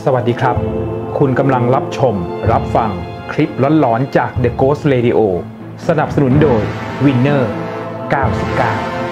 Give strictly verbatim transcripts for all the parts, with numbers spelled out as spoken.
สวัสดีครับคุณกำลังรับชมรับฟังคลิปหลอนๆจาก The Ghost Radio สนับสนุนโดย Winner เก้าสิบเก้า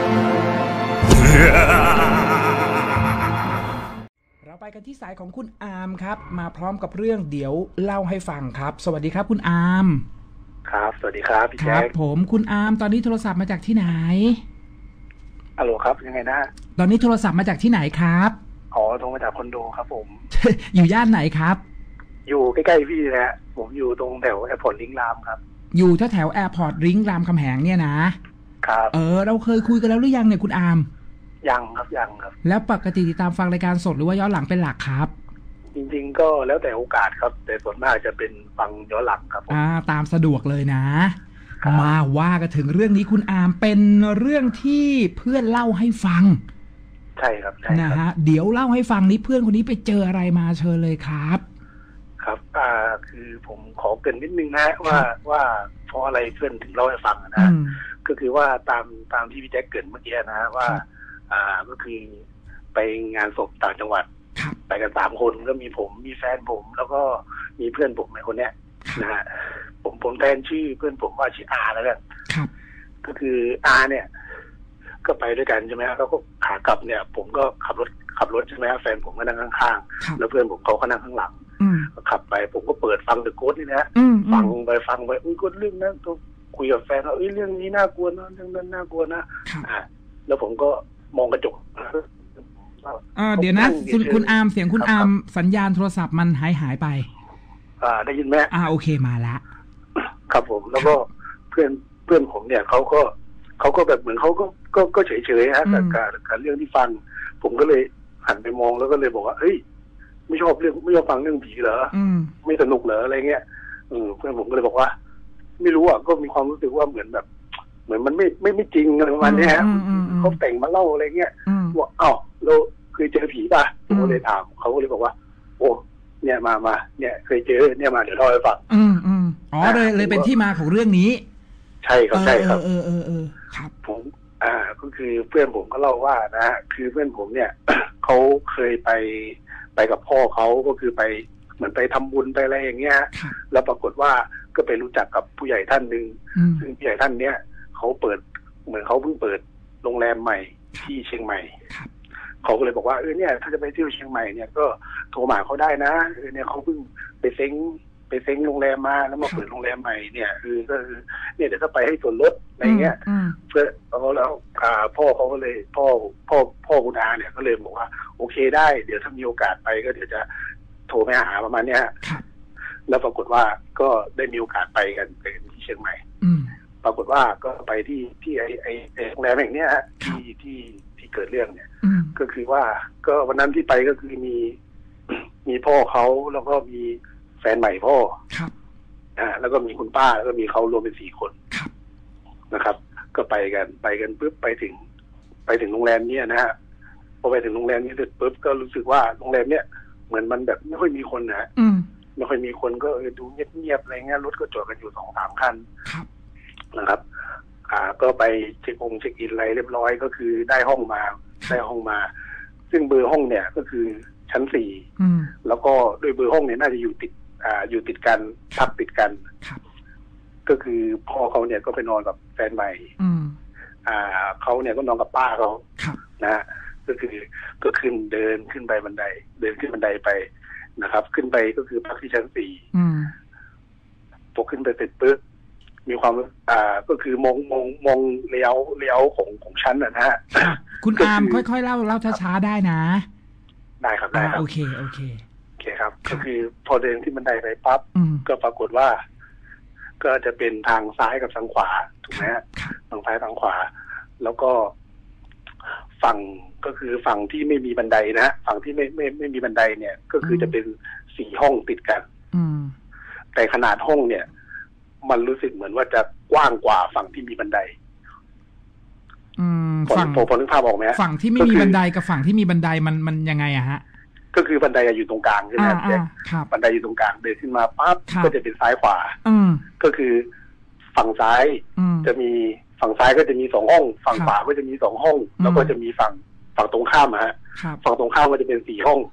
เราไปกันที่สายของคุณอาร์มครับมาพร้อมกับเรื่องเดี๋ยวเล่าให้ฟังครับสวัสดีครับคุณอาร์มครับสวัสดีครับพี่แจ๊คครับผมคุณอาร์มตอนนี้โทรศัพท์มาจากที่ไหนฮัลโหลครับยังไงนะตอนนี้โทรศัพท์มาจากที่ไหนครับอ๋อโทรมาจากคอนโดครับผมอยู่ย่านไหนครับอยู่ใกล้ๆพี่นะฮะผมอยู่ตรงแถวแอร์พอร์ตลิงก์รามครับอยู่แถวแถวแอร์พอร์ตลิงก์รามคำแหงเนี่ยนะครับเออเราเคยคุยกันแล้วหรือยังเนี่ยคุณอาร์มยังครับยังครับแล้วปกติติดตามฟังรายการสดหรือว่าย้อนหลังเป็นหลักครับจริงๆก็แล้วแต่โอกาสครับแต่ส่วนมากจะเป็นฟังย้อนหลังครับอ่าตามสะดวกเลยนะมาว่ากันถึงเรื่องนี้คุณอาร์มเป็นเรื่องที่เพื่อนเล่าให้ฟังใช่ครับใช่นะฮะเดี๋ยวเล่าให้ฟังนี้เพื่อนคนนี้ไปเจออะไรมาเชิญเลยครับครับอ่าคือผมขอเกริ่นนิดนึงนะว่าว่าเพราะอะไรเพื่อนถึงเล่าให้ฟังนะก็คือว่าตามตามที่พี่แจ็คเกริ่นเมื่อกี้นะว่าอ่าก็คือไปงานศพต่างจังหวัดไปกันสามคนก็มีผมมีแฟนผมแล้วก็มีเพื่อนผมในคนเนี้ยนะฮะผมผมแทนชื่อเพื่อนผมว่าชื่ออาแล้วกันก็คืออาเนี่ยก็ไปด้วยกันใช่ไหมครับแล้วก็ขากลับเนี่ยผมก็ขับรถขับรถใช่ไหมครับแฟนผมก็นั่งข้างๆแล้วเพื่อนผมเขาก็นั่งข้างหลังขับไปผมก็เปิดฟังเดอะโกสต์นี่นะฟังไปฟังไปอุ้ยก็เรื่องนั้นก็คุยกับแฟนว่าเอ้ยเรื่องนี้น่ากลัวนะเรื่องนั้นน่ากลัวนะอ่าแล้วผมก็มองกระจกอ่าเดี๋ยวนะคุณคุณอาร์มเสียงคุณอาร์มสัญญาณโทรศัพท์มันหายหายไปอ่าได้ยินไหมอ่าโอเคมาละครับผมแล้วก็เพื่อนเพื่อนผมเนี่ยเขาก็เขาก็แบบเหมือนเขาก็ก็ก็เฉยเฉยฮะกับกับเรื่องที่ฟังผมก็เลยหันไปมองแล้วก็เลยบอกว่าเฮ้ยไม่ชอบเรื่องไม่ชอบฟังเรื่องผีเหรอไม่สนุกเหรออะไรเงี้ยเพื่อนผมก็เลยบอกว่าไม่รู้อ่ะก็มีความรู้สึกว่าเหมือนแบบเหมือนมันไม่ไม่ไม่จริงอะไรประมาณนี้ฮะเขาแต่งมาเล่าอะไรเงี้ยว่าอ้าวเราเคยเจอผีป่ะผมก็เลยถามเขาก็เลยบอกว่าโอ้เนี่ยมามาเนี่ยเคยเจอเนี่ยมาเดี๋ยวเล่าให้ฟังอืมอืมอ๋อเลยเลยเป็นที่มาของเรื่องนี้ใช่ครับใช่ครับเออเออเออครับผมอ่าก็คือเพื่อนผมก็เล่าว่านะฮะคือเพื่อนผมเนี่ย เขาเคยไปไปกับพ่อเขาก็คือไปเหมือนไปทำบุญไปอะไรอย่างเงี้ยแล้วปรากฏว่าก็ไปรู้จักกับผู้ใหญ่ท่านหนึ่งซึ่งผู้ใหญ่ท่านเนี้ยเขาเปิดเหมือนเขาเพิ่งเปิดโรงแรมใหม่ที่เชียงใหม่เขาก็เลยบอกว่าเออเนี่ยถ้าจะไปเที่ยวเชียงใหม่เนี่ยก็โทรมาเขาได้นะเออเนี่ยเขาเพิ่งไปเซ้งไปเซ้งโรงแรมมาแล้วมาเปิดโรงแรมใหม่เนี่ยคือก็คือเนี่ยเดี๋ยวถ้าไปให้ส่วนลดอะไรเงี้ยเพื่อเขาแล้วพ่อเขาก็เลยพ่อพ่อพ่อคุณอาเนี่ยก็เลยบอกว่าโอเคได้เดี๋ยวถ้ามีโอกาสไปก็เดี๋ยวจะโทรไปหาประมาณเนี้ยแล้วปรากฏว่าก็ได้มีโอกาสไปกันไปกันที่เชียงใหม่ปรากฏว่าก็ไปที่ที่ไอไอโรงแรมแห่งนี้ฮะที่ที่ที่เกิดเรื่องเนี่ยก็คือว่าก็วันนั้นที่ไปก็คือมีมีพ่อเขาแล้วก็มีแฟนใหม่พ่อครับอ่าแล้วก็มีคุณป้าแล้วก็มีเขารวมเป็นสี่คนครับนะครับก็ไปกันไปกันปุ๊บไปถึงไปถึงโรงแรมเนี้ยนะฮะพอไปถึงโรงแรมนี้เสร็จปุ๊บก็รู้สึกว่าโรงแรมเนี้ยเหมือนมันแบบไม่ค่อยมีคนนะฮะไม่ค่อยมีคนก็เออดูเงียบๆอะไรเงี้ยรถก็จอดกันอยู่สองสามคันครับนะครับอ่าก็ไปเช็คองเช็คอินอะไรเรียบร้อยก็คือได้ห้องมาได้ห้องมาซึ่งเบอร์ห้องเนี่ยก็คือชั้นสี่แล้วก็โดยเบอร์ห้องเนี่ยน่าจะอยู่ติดอ่าอยู่ติดกันพักติดกันก็คือพ่อเขาเนี่ยก็ไปนอนกับแฟนใหม่อ่าเขาเนี่ยก็นอนกับป้าเขานะก็คือก็ขึ้นเดินขึ้นไปบันไดเดินขึ้นบันไดไปนะครับขึ้นไปก็คือพักที่ชั้นสี่พอขึ้นไปเสร็จปุ๊บมีความอ่าก็คือมองมองมองเลี้ยวเลี้ยวของของชั้นนะฮะคุณอาร์มค่อยๆเล่าเล่าช้าๆได้นะได้ครับได้ครับโอเคโอเคโอเคครับก็คือพอเดินขึ้นบันไดไปปั๊บก็ปรากฏว่าก็จะเป็นทางซ้ายกับทางขวาถูกไหมฮะทางซ้ายทางขวาแล้วก็ฝั่งก็คือฝั่งที่ไม่มีบันไดนะฝั่งที่ไม่ไม่ไม่มีบันไดเนี่ยก็คือจะเป็นสี่ห้องติดกันแต่ขนาดห้องเนี่ยมันรู้สึกเหมือนว่าจะกว้างกว่าฝั่งที่มีบันไดฝั่งพอนึกภาพออกไหมฝั่งที่ไม่มีบันไดกับฝั่งที่มีบันไดมันมันยังไงอะฮะก็คือบันไดอยู่ตรงกลางใช่ไหมครับบันไดอยู่ตรงกลางเดินขึ้นมาปั๊บก็จะเป็นซ้ายขวาก็คือฝั่งซ้ายจะมีฝั่งซ้ายก็จะมีสองห้องฝั่งขวาก็จะมีสองห้องแล้วก็จะมีฝั่งฝั่งตรงข้ามฮะฝั่งตรงข้ามก็จะเป็นสี่ห้องแ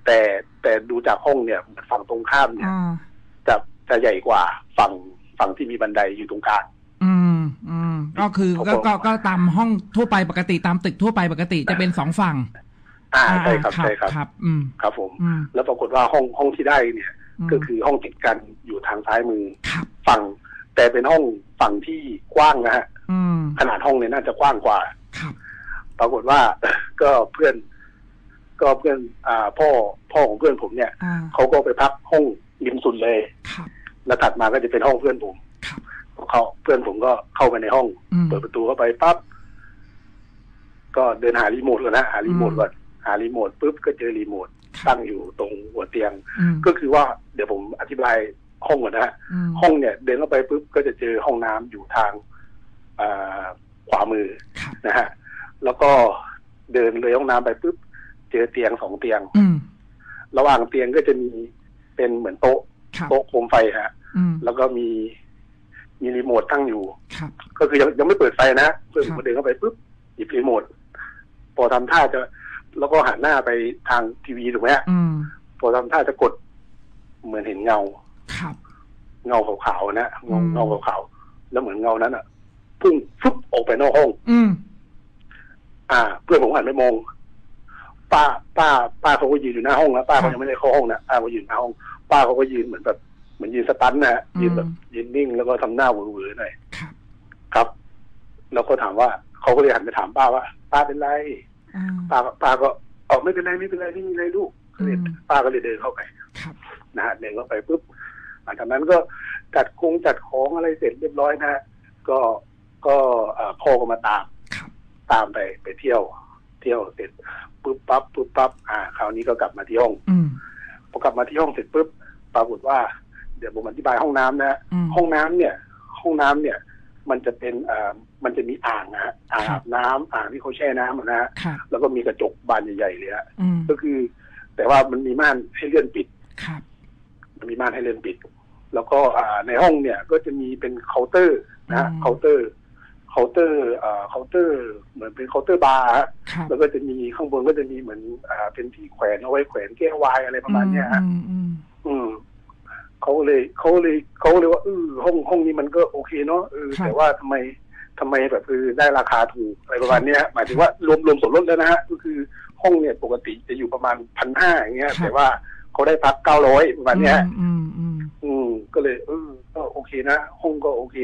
แต่แต่ดูจากห้องเนี่ยฝั่งตรงข้ามเนี่ยจะจะใหญ่กว่าฝั่งฝั่งที่มีบันไดอยู่ตรงกลางอืมอืมก็คือก็ก็ก็ตามห้องทั่วไปปกติตามตึกทั่วไปปกติจะเป็นสองฝั่งอ่าใช่ครับใช่ครับครับอืมครับผมแล้วปรากฏว่าห้องห้องที่ได้เนี่ยก็คือห้องติดกันอยู่ทางซ้ายมือฝั่งแต่เป็นห้องฝั่งที่กว้างนะฮะขนาดห้องเนี่ยน่าจะกว้างกว่าปรากฏว่าก็เพื่อนก็เพื่อนอ่าพ่อพ่อของเพื่อนผมเนี่ยเขาก็ไปพักห้องริมสุดเลยแล้วถัดมาก็จะเป็นห้องเพื่อนผมเขาเพื่อนผมก็เข้าไปในห้องเปิดประตูเข้าไปปั๊บก็เดินหารีโมทก่อนนะหารีโมทก่อนหารีโมทปุ๊บก็เจอรีโมทตั้งอยู่ตรงหัวเตียงก็คือว่าเดี๋ยวผมอธิบายห้องก่อนนะห้องเนี่ยเดินเข้าไปปุ๊บก็จะเจอห้องน้ำอยู่ทางขวามือนะฮะแล้วก็เดินเลยห้องน้ำไปปุ๊บเจอเตียงสองเตียงระหว่างเตียงก็จะมีเป็นเหมือนโต๊ะโต๊ะโคมไฟฮะแล้วก็มีมีรีโมทตั้งอยู่ก็คือยังยังไม่เปิดไฟนะเพื่อนผมเดินเข้าไปปุ๊บหยิบรีโมทพอทำท่าจะแล้วก็หันหน้าไปทางทีวีถูกไหมฮะพอทำท่าจะกดเหมือนเห็นเงาเงาขาวๆนะเงาเงาขาวๆแล้วเหมือนเงานั้นอ่ะพุ่งฟึบออกไปนอกห้องอ่าเพื่อนผมหันไปมองป้าป้าป้าเขาก็ยืนอยู่หน้าห้องนะป้าเขายังไม่ได้เข้าห้องนะป้าเขายืนหน้าห้องป้าเขาก็ยืนเหมือนแบบเหมือนยืนสตันนะฮะยืนแบบยืนนิ่งแล้วก็ทำหน้าหวือๆหน่อยครับแล้วก็ถามว่าเขาก็เลยหันไปถามป้าว่าป้าเป็นไรป้าป้าก็อ๋อไม่เป็นไรไม่เป็นไรไม่มีอะไรลูกป้าก็เลยเดินเข้าไปนะฮะเดินเข้าไปปุ๊บหลังจากนั้นก็จัดคงจัดของอะไรเสร็จเรียบร้อยนะฮะก็ก็พ่อก็มาตามตามไปไปเที่ยวเที่ยวเสร็จปุ๊บปั๊บปุ๊บปั๊บอ่าคราวนี้ก็กลับมาที่ห้องพอกลับมาที่ห้องเสร็จปุ๊บปรากฏว่าเดี๋ยวผมอธิบายห้องน้ำนะห้องน้ำเนี่ยห้องน้ำเนี่ยมันจะเป็นอ่ามันจะมีอ่างนะฮะอ่างอาบน้ำอ่างที่เขาแช่น้ำนะฮะแล้วก็มีกระจกบานใหญ่ๆเลยฮะก็คือแต่ว่ามันมีม่านให้เลื่อนปิดมันมีม่านให้เลื่อนปิดแล้วก็อ่าในห้องเนี่ยก็จะมีเป็นเคาน์เตอร์นะเคาน์เตอร์เคาน์เตอร์อ่าเคาน์เตอร์เหมือนเป็นเคาน์เตอร์บาร์แล้วก็จะมีข้างบนก็จะมีเหมือนอ่าเป็นที่แขวนเอาไว้แขวนแก้ววายอะไรประมาณเนี้ยฮะอืมเขาเลยเขาเลยเขาเลยว่าเออห้องห้องนี้มันก็โอเคเนาะเออแต่ว่าทำไมทำไมแบบคือได้ราคาถูกอะไรประมาณนี้หมายถึงว่ารวมรวมส่วนลดแล้วนะฮะก็คือห้องเนี่ยปกติจะอยู่ประมาณพันห้าอย่างเงี้ยแต่ว่าเขาได้พักเก้าร้อยประมาณเนี้ยอืมอืมอืมก็เลยเออก็โอเคนะห้องก็โอเค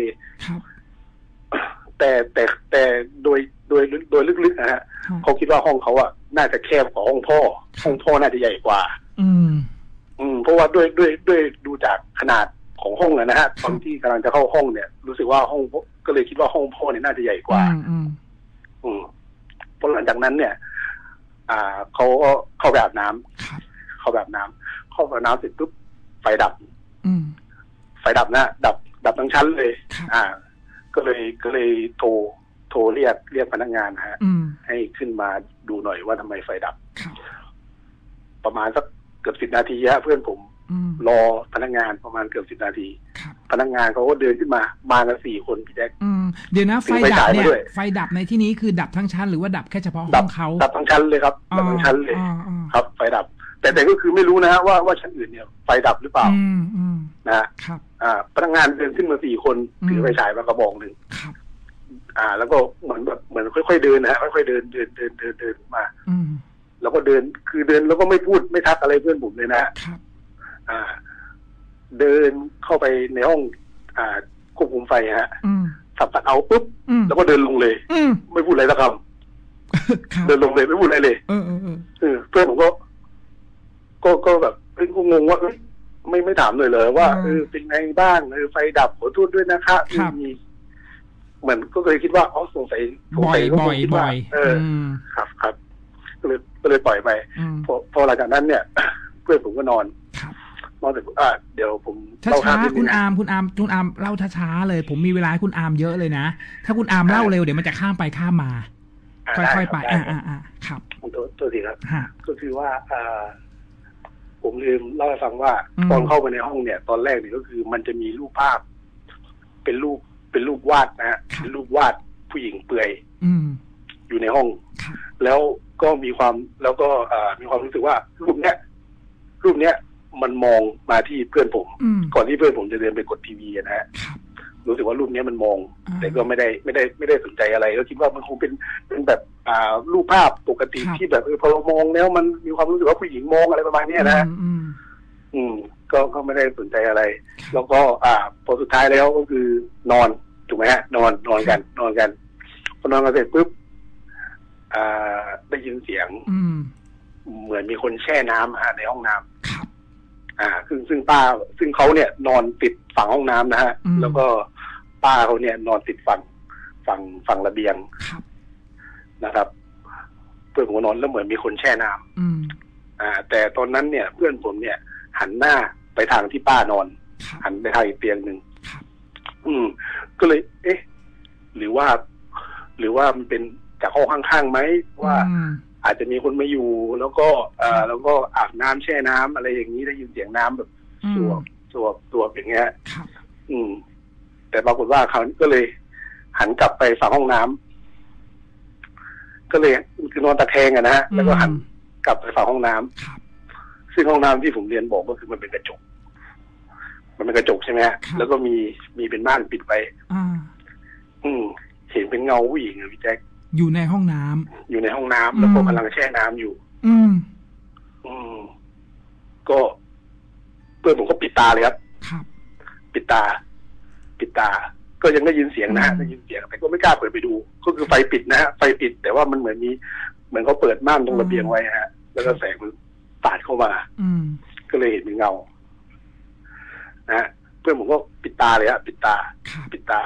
แต่แต่แต่โดยโดยโดยลึกๆนะฮะเขาคิดว่าห้องเขาอะน่าจะแคบกว่าห้องพ่อห้องพ่อน่าจะใหญ่กว่าอืมอืมเพราะว่าด้วยด้วยด้วยดูจากขนาดของห้องนะฮะตอนที่กำลังจะเข้าห้องเนี่ยรู้สึกว่าห้องก็เลยคิดว่าห้องพ่อเนี่ยน่าจะใหญ่กว่าอืมอืมพอหลังจากนั้นเนี่ย อ่าเขาก็เข้าไปอาบน้ำเข้าไปอาบน้ำเข้าไปอาบน้ำเสร็จปุ๊บไฟดับอืมไฟดับนะดับดับทั้งชั้นเลยอ่าก็เลยก็เลยโทรโทรเรียกเรียกพนักงานฮะให้ขึ้นมาดูหน่อยว่าทำไมไฟดับประมาณสักเกือบสิบนาทีฮะเพื่อนผมรอพนักงานประมาณเกือบสิบนาทีพนักงานเขาก็เดินขึ้นมามากันสี่คนพี่แจ๊คเดี๋ยวนะไฟดับเนี่ยไฟดับในที่นี้คือดับทั้งชั้นหรือว่าดับแค่เฉพาะห้องเขาดับทั้งชั้นเลยครับดับทั้งชั้นเลยครับไฟดับแต่แต่ก็คือไม่รู้นะฮะว่าว่าชั้นอื่นเนี่ยไฟดับหรือเปล่านะฮะอ่าพนักงานเดินขึ้นมาสี่คนถือไฟฉายมากระบอกหนึ่งอ่าแล้วก็เหมือนแบบเหมือนค่อยๆเดินนะฮะค่อยๆเดินเดินเดินเดินเดินมาแล้วก็เดินคือเดินแล้วก็ไม่พูดไม่ทักอะไรเพื่อนผมเลยนะอ่าเดินเข้าไปในห้องอ่าควบคุมไฟฮะสับตัดเอาปุ๊บแล้วก็เดินลงเลยไม่พูดอะไรสักคำเดินลงเลยไม่พูดอะไรเลยเออเพื่อนผมก็ก็ก็แบบเพิ่งงงว่าไม่ไม่ถามเลยเลยว่าเออเป็นไงบ้างเออไฟดับขอโทษด้วยนะคะมีเหมือนก็เลยคิดว่าอ๋อสงสัยสงสัยก็คงคิดว่าเออครับครับก็เลยก็เลยปล่อยไปพอพอหลังจากนั้นเนี่ยเพื่อนผมก็นอนนอนแต่อ่าเดี๋ยวผมช้าช้าคุณอาร์มคุณอาร์มคุณอาร์มเล่าช้าๆเลยผมมีเวลาให้คุณอาร์มเยอะเลยนะถ้าคุณอาร์มเล่าเร็วเดี๋ยวมันจะข้ามไปข้ามมาค่อยๆไปอ่าอ่าอ่าครับตัวตัวทีครับก็คือว่าอ่าผมลืมเล่าให้ฟังว่าตอนเข้าไปในห้องเนี่ยตอนแรกเนี่ยก็คือมันจะมีรูปภาพเป็นรูปเป็นรูปวาดนะฮะเป็นรูปวาดผู้หญิงเปลือยอยู่ในห้องแล้วก็มีความแล้วก็มีความรู้สึกว่ารูปเนี้ยรูปเนี้ยมันมองมาที่เพื่อนผมก่อนที่เพื่อนผมจะเดินไปกดทีวีนะฮะรู้สึกว่ารูปนี้มันมองแต่ก็ไม่ได้ไม่ได้ไม่ได้สนใจอะไรก็คิดว่ามันคงเป็นเป็นแบบอ่ารูปภาพปกติที่แบบเออพอเรามองแล้วมันมีความรู้สึกว่าผู้หญิงมองอะไรประมาณนี้นะอืมก็ก็ไม่ได้สนใจอะไรแล้วก็อ่าพอสุดท้ายแล้วก็คือนอนถูกไหมฮะนอนนอนกันนอนกันพอนอนกันเสร็จปุ๊บอ่าได้ยินเสียงเหมือนมีคนแช่น้ำฮะในห้องน้ำอ่าซึ่งซึ่งป้าซึ่งเขาเนี่ยนอนติดฝั่งห้องน้ำนะฮะแล้วก็ป้าเขาเนี่ยนอนติดฝั่งฝั่งฝั่งระเบียงนะครับเพื่อนผมนอนแล้วเหมือนมีคนแช่น้ำอ่าแต่ตอนนั้นเนี่ยเพื่อนผมเนี่ยหันหน้าไปทางที่ป้านอนหันไปทางอีกเตียงหนึ่งอืมก็เลยเอ๊ะหรือว่าหรือว่ามันเป็นจากห้องข้างๆไหมว่าอาจจะมีคนมาอยู่แล้วก็เอ่อแล้วก็อาบน้ำแช่น้ำอะไรอย่างนี้ได้ยินเสียงน้ำแบบสวบสวบสวบอย่างเงี้ยอืมแต่ปรากฏว่าเขาก็เลยหันกลับไปฝั่งห้องน้ำก็เลยคือนอนตะแคงอะนะฮะแล้วก็หันกลับไปฝั่งห้องน้ำซึ่งห้องน้ำที่ผมเรียนบอกก็คือมันเป็นกระจกมันเป็นกระจกใช่ไหมฮะแล้วก็มีมีเป็นม่านปิดไว้อืมเห็นเป็นเงาผู้หญิงอะพี่แจ๊คอยู่ในห้องน้ำอยู่ในห้องน้ำแล้วก็กำลังแช่น้ำอยู่ อืมอืมก็เพื่อนผมก็ปิดตาเลยครับครับปิดตาปิดตาก็ยังได้ยินเสียงนะฮะได้ยินเสียงแต่ก็ไม่กล้าเปิดไปดูก็คือไฟปิดนะฮะไฟปิดแต่ว่ามันเหมือนมีเหมือนเขาเปิดม่านตรงระเบียงไว้ฮะแล้วก็แสงมันปาดเข้ามาอืมก็เลยเห็นเป็นเงานะฮะเพื่อนผมก็ปิดตาเลยฮะปิดตาปิดตา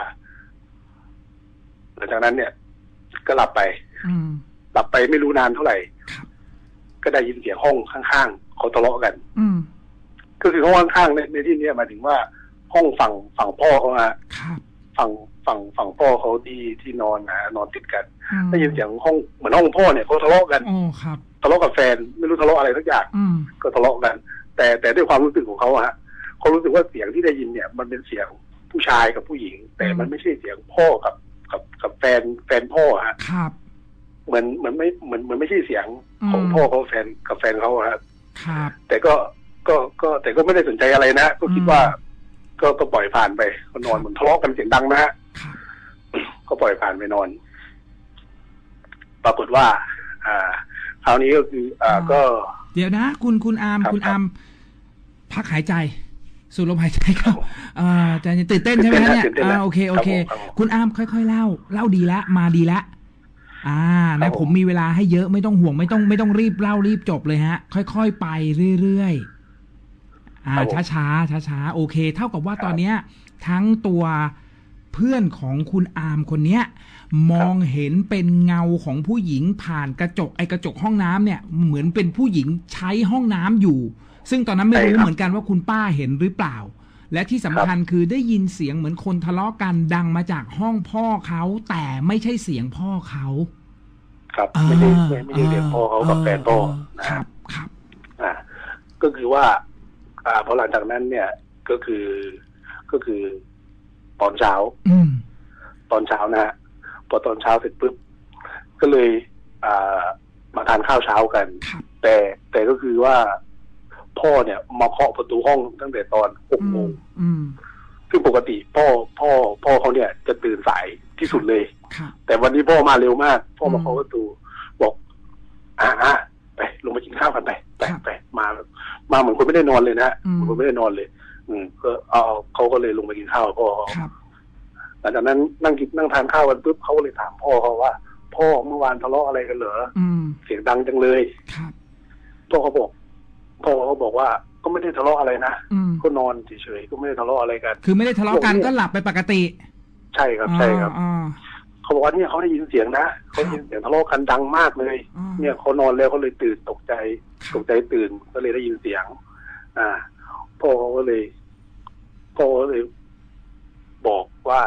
หลังจากนั้นเนี่ยก็หลับไปหลับไปไม่รู้นานเท่าไหร่ก็ได้ยินเสียงห้องข้างๆเขาทะเลาะกันก็คือห้องข้างๆในในที่นี้หมายถึงว่าห้องฝั่งฝั่งพ่อเขาอะฝั่งฝั่งฝั่งพ่อเขาที่ที่นอนนะนอนติดกันได้ยินเสียงห้องเหมือนห้องพ่อเนี่ยเขาทะเลาะกันทะเลาะกับแฟนไม่รู้ทะเลาะอะไรสักอย่างก็ทะเลาะกันแต่แต่ด้วยความรู้สึกของเขาอะเขารู้สึกว่าเสียงที่ได้ยินเนี่ยมันเป็นเสียงผู้ชายกับผู้หญิงแต่มันไม่ใช่เสียงพ่อกับกับกับแฟนแฟนพ่อฮะครับเหมือนเหมือนไม่เหมือนเหมือนไม่ใช่เสียงของพ่อเขาแฟนกับแฟนเขาครับครับแต่ก็ก็ก็แต่ก็ไม่ได้สนใจอะไรนะก็คิดว่าก็ก็ปล่อยผ่านไปก็นอนเหมือนทะเลาะกันเสียงดังนะฮะก็ปล่อยผ่านไปนอนปรากฏว่าอ่าคราวนี้ก็คืออ่าก็เดี๋ยวนะคุณคุณอาร์มคุณอาร์มพักหายใจสูดลมหายใจเข้าอ่าใจตื่นเต้นใช่ไหมเนี่ยอ่าโอเคโอเคคุณอาร์มค่อยๆเล่าเล่าดีละมาดีละอ่านะผมมีเวลาให้เยอะไม่ต้องห่วงไม่ต้องไม่ต้องรีบเล่ารีบจบเลยฮะค่อยๆไปเรื่อยๆอ่าช้าๆช้าๆโอเคเท่ากับว่าตอนเนี้ยทั้งตัวเพื่อนของคุณอาร์มคนเนี้ยมองเห็นเป็นเงาของผู้หญิงผ่านกระจกไอ้กระจกห้องน้ำเนี่ยเหมือนเป็นผู้หญิงใช้ห้องน้ำอยู่ซึ่งตอนนั้นไม่รู้เหมือนกันว่าคุณป้าเห็นหรือเปล่าและที่สำคัญคือได้ยินเสียงเหมือนคนทะเลาะกันดังมาจากห้องพ่อเขาแต่ไม่ใช่เสียงพ่อเขาครับไม่ใช่ไม่ใช่เสียงพ่อเขากับแฟนพ่อนะครับครับอ่าก็คือว่าอ่าพอหลังจากนั้นเนี่ยก็คือก็คือตอนเช้าอืมตอนเช้านะฮะพอตอนเช้าเสร็จปุ๊บก็เลยอ่ามาทานข้าวเช้ากันแต่แต่ก็คือว่าพ่อเนี่ยมาเคาะประตูห้องตั้งแต่ตอนหกโมงซึ่งปกติพ่อพ่อพ่อเขาเนี่ยจะตื่นสายที่สุดเลยแต่วันนี้พ่อมาเร็วมากพ่อมาเคาะประตูบอกอ่าอ่าไปลงมากินข้าวกันไปไปไปมามาเหมือนคนไม่ได้นอนเลยนะเหมือนคนไม่ได้นอนเลย อืมก็เอาเขาก็เลยลงไปกินข้าวพ่อเขาหลังจากนั้นนั่งกินนั่งทานข้าวกันปุ๊บเขาก็เลยถามพ่อเขาว่าพ่อเมื่อวานทะเลาะอะไรกันเหรอเสียงดังจังเลยพ่อเขาบอกพ่อเขาบอกว่าก็ไม่ได้ทะเลาะอะไรนะก็นอนเฉยๆก็ไม่ได้ทะเลาะอะไรกันคือไม่ได้ทะเลาะกันก็หลับไปปกติใช่ครับใช่ครับเขาบอกว่าเนี่ยเขาได้ยินเสียงนะเขาได้ยินเสียงทะเลาะกันดังมากเลยเนี่ยเขานอนแล้วเขาเลยตื่นตกใจตกใจตื่นก็เลยได้ยินเสียงอ่าพ่อเขาก็เลยพ่อก็เลยบอกว่า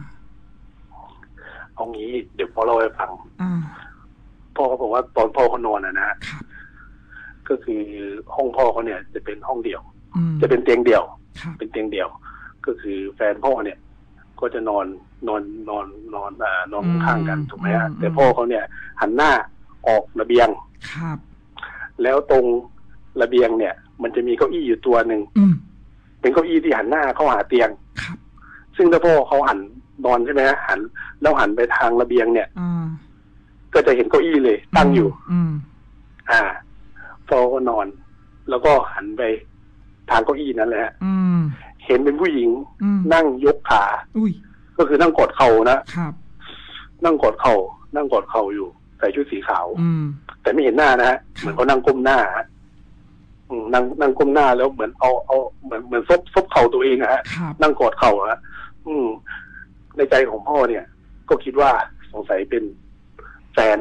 เอางี้เดี๋ยวพ่อเล่าให้ฟังพ่อเขาบอกว่าตอนพ่อเขานอนนะนะก็คือห้องพ่อเขาเนี่ยจะเป็นห้องเดี่ยวจะเป็นเตียงเดี่ยวเป็นเตียงเดี่ยวก็คือแฟนพ่อเนี่ยก็จะนอนนอนนอนนอนอ่านอนข้างกันถูกไหมฮะแต่พ่อเขาเนี่ยหันหน้าออกระเบียงครับแล้วตรงระเบียงเนี่ยมันจะมีเก้าอี้อยู่ตัวหนึ่งเป็นเก้าอี้ที่หันหน้าเข้าหาเตียงครับซึ่งถ้าพ่อเขาหันนอนใช่ไหมฮะหันแล้วหันไปทางระเบียงเนี่ยก็จะเห็นเก้าอี้เลยตั้งอยู่อืมอ่าพ่อก็นอนแล้วก็หันไปทางเก้าอี้นั่นแหละเห็นเป็นผู้หญิงนั่งยกขาก็คือนั่งกอดเข่านะครับนั่งกอดเข่านั่งกอดเข่าอยู่ใส่ชุดสีขาวแต่ไม่เห็นหน้านะฮะเหมือนเขานั่งก้มหน้าฮะนั่งนั่งก้มหน้าแล้วเหมือนเอาเอาเหมือนเหมือนซบซบเข่าตัวเองอะฮะนั่งกอดเข่าฮะอืมในใจของพ่อเนี่ยก็คิดว่าสงสัยเป็นแฟน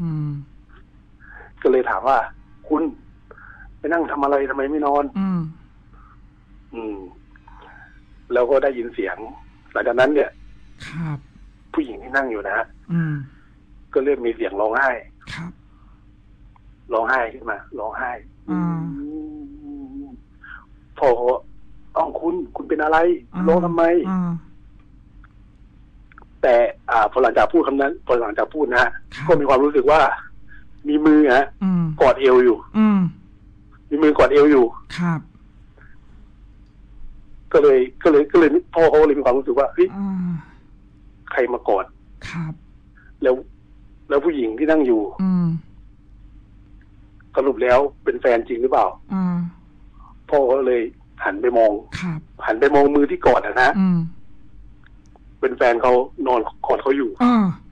ก็เลยถามว่าคุณไปนั่งทำอะไรทำไมไม่นอนอืมอืมแล้วก็ได้ยินเสียงหลังจากนั้นเนี่ยครับผู้หญิงที่นั่งอยู่นะฮะอืมก็เริ่มมีเสียงร้องไห้ครับร้องไห้ขึ้นมาร้องไห้อืมพ่ออ้าวคุณคุณเป็นอะไรร้องทำไมแต่อ่าพอหลังจากพูดคำนั้นพอหลังจากพูดนะฮะก็มีความรู้สึกว่ามีมือฮะกอดเอวอยู่มีมือกอดเอวอยู่ครับก็เลยก็เลยก็เลยพ่อเขาเลยมีความรู้สึกว่าเฮ้ยใครมากอดครับแล้วแล้วผู้หญิงที่นั่งอยู่สรุปแล้วเป็นแฟนจริงหรือเปล่าพ่อก็เลยหันไปมองหันไปมองมือที่กอดนะเป็นแฟนเขานอนกอดเขาอยู่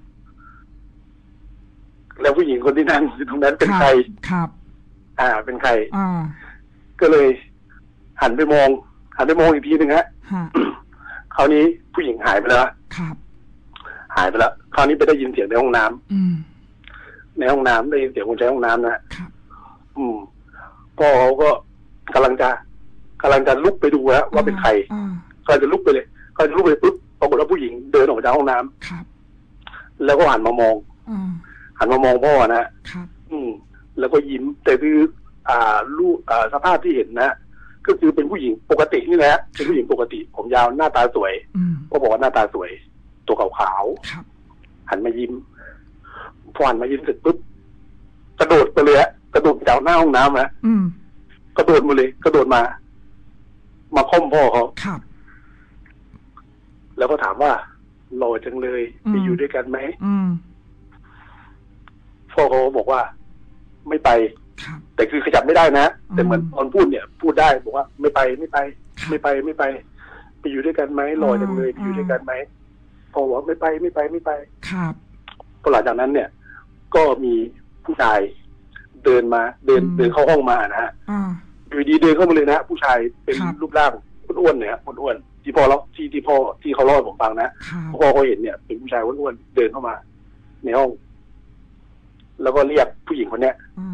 แล้วผู้หญิงคนที่นั่งอยู่ตรงนั้นเป็นใครครับอ่า เป็นใครอ่าก็เลย หันไปมอง หันไปมองอีกทีหนึ่งฮะคราวนี้ผู้หญิงหายไปแล้วครับหายไปแล้วคราวนี้ไปได้ยินเสียงในห้องน้ำอืมในห้องน้ำได้ยินเสียงคนใช้ห้องน้ำนะครับ อืมพ่อเขาก็กำลังจะกำลังจะลุกไปดูฮะว่าเป็นใครกำลังจะลุกไปเลยกำลังจะลุกไปปุ๊บปรากฏว่าผู้หญิงเดินออกมาจากห้องน้ำครับแล้วก็หันมามองหันมามองพ่อนะครับอืมแล้วก็ยิ้มแต่คืออ่าลูกอ่าสภาพที่เห็นนะก็คือเป็นผู้หญิงปกตินี่แหละเป็นผู้หญิงปกติผมยาวหน้าตาสวยก็บอกว่าหน้าตาสวยตัวขาวๆหันมายิ้มพอหันมายิ้มเสร็จปุ๊บกระโดดไปเลยฮะกระโดดจากหน้าห้องน้ำนะกระโดดมาเลยกระโดดมามาค่อมพ่อเขาแล้วก็ถามว่าหล่อจังเลยไปอยู่ด้วยกันไหมพ่อเขาบอกว่าไม่ไปแต่คือขยับไม่ได้นะแต่เหมือนตอนพูดเนี่ยพูดได้บอกว่าไม่ไปไม่ไปไม่ไปไม่ไปไปอยู่ด้วยกันไหมหล่อจังเลยไปอยู่ด้วยกันไหมพ่อบอกไม่ไปไม่ไปไม่ไปครับพอหลังจากนั้นเนี่ยก็มีผู้ชายเดินมาเดินเดินเข้าห้องมานะฮะอยู่ดีเดินเข้ามาเลยนะผู้ชายเป็นรูปร่างอ้วนๆเนี่ยอ้วนๆที่พ่อเล่าที่ที่พ่อที่เขาเล่าให้ผมฟังนะพ่อเขาเห็นเนี่ยเป็นผู้ชายอ้วนๆเดินเข้ามาในห้องแล้วก็เรียกผู้หญิงคนเนี้ย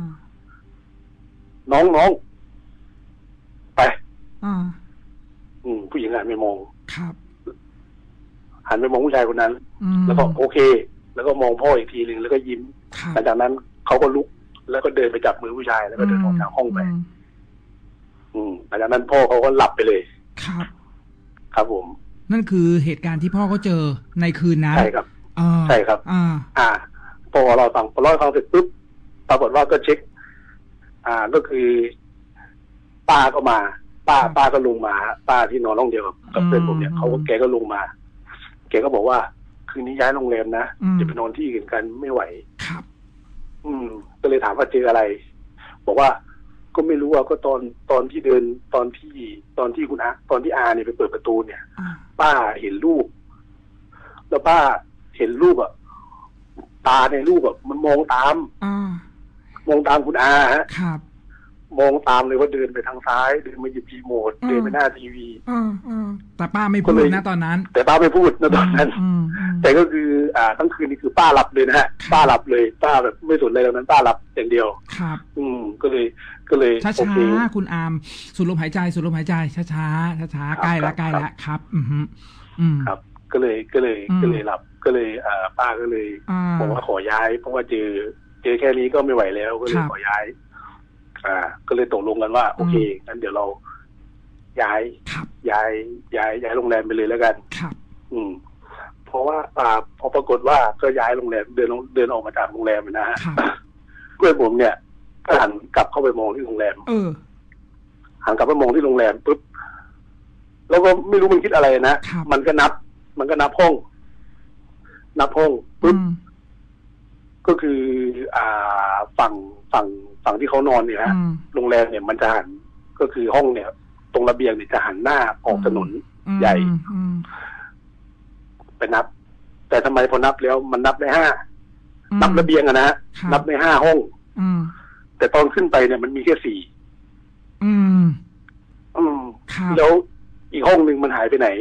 น้องน้องไปอืมผู้หญิงหันไปมองครับหันไปมองผู้ชายคนนั้นแล้วก็โอเคแล้วก็มองพ่ออีกทีหนึ่งแล้วก็ยิ้มหลังจากนั้นเขาก็ลุกแล้วก็เดินไปจับมือผู้ชายแล้วก็เดินออกจากห้องไปอืมหลังจากนั้นพ่อเขาก็หลับไปเลยครับครับผมนั่นคือเหตุการณ์ที่พ่อเขาเจอในคืนนั้นใช่ครับใช่ครับอ่าอ่าพอเราฟังพอเราฟังเสร็จปุ๊บปรากฏว่าก็เช็คอ่าก็คือป้าก็มาป้าป้าก็ลงมาป้าที่นอนห้องเดียวกับเพื่อนผมเนี่ยเขาก็แกก็ลงมาแกก็บอกว่าคืนนี้ย้ายโรงแรมนะจะไปนอนที่อื่นกันไม่ไหวครับอืมก็เลยถามว่าเจออะไรบอกว่าก็ไม่รู้ว่าก็ตอนตอนที่เดินตอนที่ตอนที่คุณอาตอนที่อาเนี่ยไปเปิดประตูเนี่ยป้าเห็นรูปแล้วป้าเห็นรูปอ่ะตาในรูปอ่ะมันมองตามมองตามคุณอาฮะครับมองตามเลยว่าเดินไปทางซ้ายเดินมาหยิบรีโมทเดินไปหน้าทีวีแต่ป้าไม่พูดนะตอนนั้นแต่ป้าไม่พูดนะตอนนั้นแต่ก็คืออ่าทั้งคืนนี่คือป้าหลับเลยนะฮะป้าหลับเลยป้าแบบไม่สนอะไรแล้วนั้นป้าหลับอย่างเดียวครับอืมก็เลยก็เลยช้าช้าคุณอามสูดลมหายใจสูดลมหายใจช้าช้าช้าช้าใกล้ละใกล้ละครับอืมอืมครับก็เลยก็เลยก็เลยหลับก็เลยอ่าป้าก็เลยบอกว่าขอย้ายเพราะว่าเจอเจอแค่นี้ก็ไม่ไหวแล้วก็เลยขอย้ายอ่าก็เลยตกลงกันว่าโอเคงั้นเดี๋ยวเราย้ายย้ายย้ายย้ายโรงแรมไปเลยแล้วกันครับอืมเพราะว่าอ่าพอปรากฏว่าก็ย้ายโรงแรมเดินเดินออกมาจากโรงแรมนะฮะเพื่อนผมเนี่ยก็หันกลับเข้าไปมองที่โรงแรมเออหันกลับมามองที่โรงแรมปุ๊บแล้วก็ไม่รู้มันคิดอะไรนะมันก็นับ มันก็นับห้อง นับห้องปุ๊บก็คืออ่าฝั่งฝั่งฝั่งที่เขานอนเนี่ยฮะโรงแรมเนี่ยมันจะหันก็คือห้องเนี่ย ตรงระเบียงเนี่ยจะหันหน้าออกถนนใหญ่ไปนับ แต่ทำไมพอนับแล้วมันนับได้ห้านับระเบียงอะนะนับได้ห้าห้องแต่ตอนขึ้นไปเนี่ยมันมีแค่สี่อืมอืมแล้วอีกห้องหนึ่งมันหายไปไหน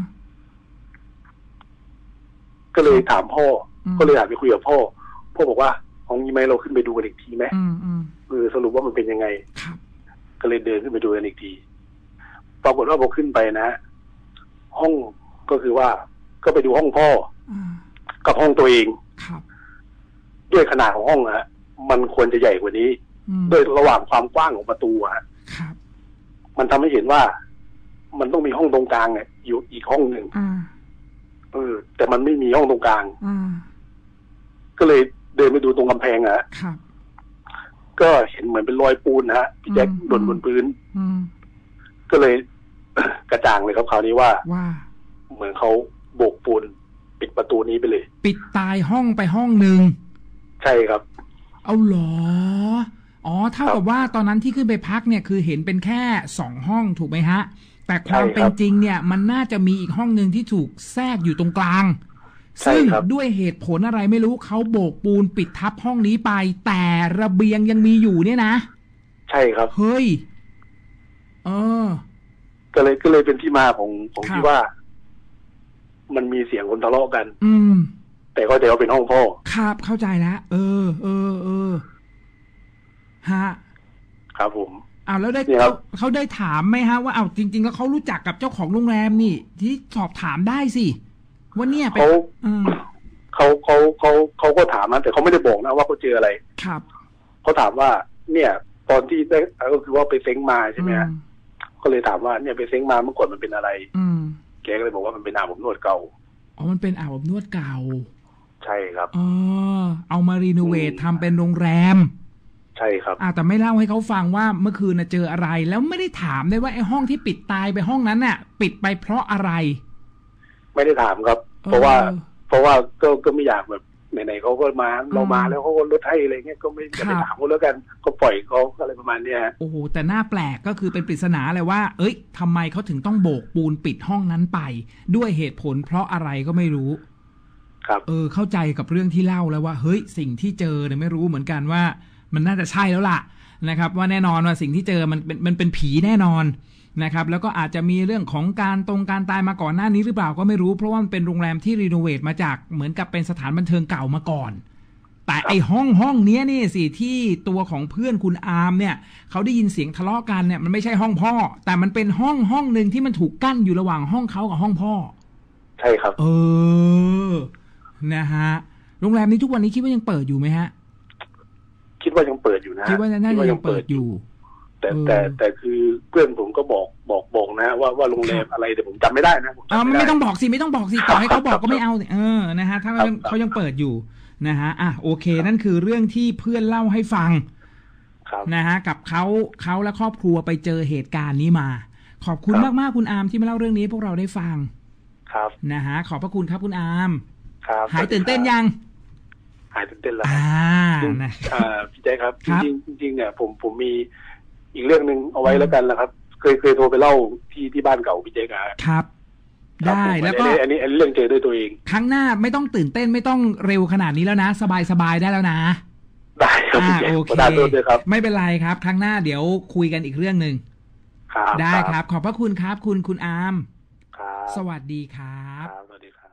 ก็เลยถามพ่อก็เลยอยากไปคุยกับพ่อพ่อบอกว่าห้องนี้ไหมเราขึ้นไปดูกันอีกทีไหมเออสรุปว่ามันเป็นยังไงก็เลยเดินขึ้นไปดูกันอีกทีปรากฏว่าพอขึ้นไปนะห้องก็คือว่าก็ไปดูห้องพ่อกับห้องตัวเองด้วยขนาดของห้องอะมันควรจะใหญ่กว่านี้ด้วยระหว่างความกว้างของประตูอะมันทำให้เห็นว่ามันต้องมีห้องตรงกลางเนี่ยอยู่อีกห้องหนึ่งเออแต่มันไม่มีห้องตรงกลางก็เลยเดินไปดูตรงกำแพงอะก็เห็นเหมือนเป็นรอยปูนนะฮะพี่แจ็คหล่นบนพื้นก็เลยกระจ่างเลยครับคราวนี้ว่าเหมือนเขาโบกปูนปิดประตูนี้ไปเลยปิดตายห้องไปห้องหนึ่งใช่ครับเอาเหรออ๋อเท่ากับว่าตอนนั้นที่ขึ้นไปพักเนี่ยคือเห็นเป็นแค่สองห้องถูกไหมฮะแต่ความเป็นจริงเนี่ยมันน่าจะมีอีกห้องหนึ่งที่ถูกแทรกอยู่ตรงกลางซึ่งด้วยเหตุผลอะไรไม่รู้เขาโบกปูนปิดทับห้องนี้ไปแต่ระเบียงยังมีอยู่เนี่ยนะใช่ครับเฮ้ยเออก็เลยก็เลยเป็นที่มาของของที่ว่ามันมีเสียงคนทะเลาะกันอืมแต่ก็เดี๋ยวเป็นห้องพ่อครับเข้าใจแล้วเออเออเออฮะครับผมอ้าวแล้วได้เขาเขาได้ถามไหมฮะว่าอ้าวจริงๆแล้วเขารู้จักกับเจ้าของโรงแรมนี่ที่สอบถามได้สิว่าเนี่ยเขาเขาเขาเขาเขาก็ถามนะแต่เขาไม่ได้บอกนะว่าเขาเจออะไรครับเขาถามว่าเนี่ยตอนที่ได้ก็คือว่าไปเซ้งมาใช่ไหมฮะก็เลยถามว่าเนี่ยไปเซ้งมาเมื่อก่อนมันเป็นอะไร อืมแกก็เลยบอกว่ามันเป็นอาบอบนวดเก่าอ๋อมันเป็นอาบอบนวดเก่าใช่ครับอ๋อเอามารีโนเวททำเป็นโรงแรมใช่ครับอ่าแต่ไม่เล่าให้เขาฟังว่าเมื่อคืนน่ะเจออะไรแล้วไม่ได้ถามได้ว่าไอ้ห้องที่ปิดตายไปห้องนั้นน่ะปิดไปเพราะอะไรไม่ได้ถามครับเพราะว่าเพราะว่าก็ก็ไม่อยากแบบไหนๆเขาก็มาเรามาแล้วเขาก็ลดให้อะไรเงี้ยก็ไม่จะไปถามเขาแล้วกันก็ปล่อยเขาอะไรประมาณเนี้ยโอ้โหแต่หน้าแปลกก็คือเป็นปริศนาเลยว่าเอ้ยทำไมเขาถึงต้องโบกปูนปิดห้องนั้นไปด้วยเหตุผลเพราะอะไรก็ไม่รู้ครับเออเข้าใจกับเรื่องที่เล่าแล้วว่าเฮ้ยสิ่งที่เจอเนี่ยไม่รู้เหมือนกันว่ามันน่าจะใช่แล้วล่ะนะครับว่าแน่นอนว่าสิ่งที่เจอมันเป็นมันเป็นผีแน่นอนนะครับแล้วก็อาจจะมีเรื่องของการตรงการตายมาก่อนหน้านี้หรือเปล่าก็ไม่รู้เพราะว่ามันเป็นโรงแรมที่รีโนเวทมาจากเหมือนกับเป็นสถานบันเทิงเก่ามาก่อนแต่ไอห้องห้องนี้นี่สิที่ตัวของเพื่อนคุณอาร์มเนี่ยเขาได้ยินเสียงทะเลาะกันเนี่ยมันไม่ใช่ห้องพ่อแต่มันเป็นห้องห้องหนึ่งที่มันถูกกั้นอยู่ระหว่างห้องเขากับห้องพ่อใช่ครับเออนะฮะโรงแรมนี้ทุกวันนี้คิดว่ายังเปิดอยู่ไหมฮะคิดว่ายังเปิดอยู่นะคิดว่าน่าจะยังเปิดอยู่แต่แต่แต่คือเพื่อนผมก็บอกบอกบอกนะว่าว่าโรงแรมอะไรแต่ผมจำไม่ได้นะอ๋อไม่ต้องบอกสิไม่ต้องบอกสิต่อให้เขาบอกก็ไม่เอาเออนะฮะถ้าเขายังเปิดอยู่นะฮะอ่ะโอเคนั่นคือเรื่องที่เพื่อนเล่าให้ฟังนะฮะกับเขาเขาและครอบครัวไปเจอเหตุการณ์นี้มาขอบคุณมากๆคุณอาร์มที่มาเล่าเรื่องนี้พวกเราได้ฟังครับนะฮะขอบพระคุณครับคุณอาร์มครับหายตื่นเต้นยังหายตื่นเต้นแล้วอ่านะพี่แจ๊คครับจริงจริงเนี่ยผมผมมีอีกเรื่องหนึ่งเอาไว้แล้วกันนะครับ เคยเคยโทรไปเล่าที่ที่บ้านเก่าพี่แจ๊คครับได้แล้วก็อันนี้อันนี้เรื่องเจอด้วยตัวเองครั้งหน้าไม่ต้องตื่นเต้นไม่ต้องเร็วขนาดนี้แล้วนะสบายสบายได้แล้วนะได้ครับพี่แจ๊คโอเคไม่เป็นไรครับครั้งหน้าเดี๋ยวคุยกันอีกเรื่องหนึ่งครับได้ครับขอบพระคุณครับคุณคุณอาร์มสวัสดีครับสวัสดีครับ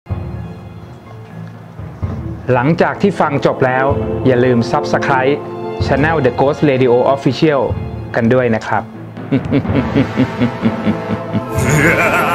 หลังจากที่ฟังจบแล้วอย่าลืม Subscribe Channel The Ghost Radio Official กันด้วยนะครับ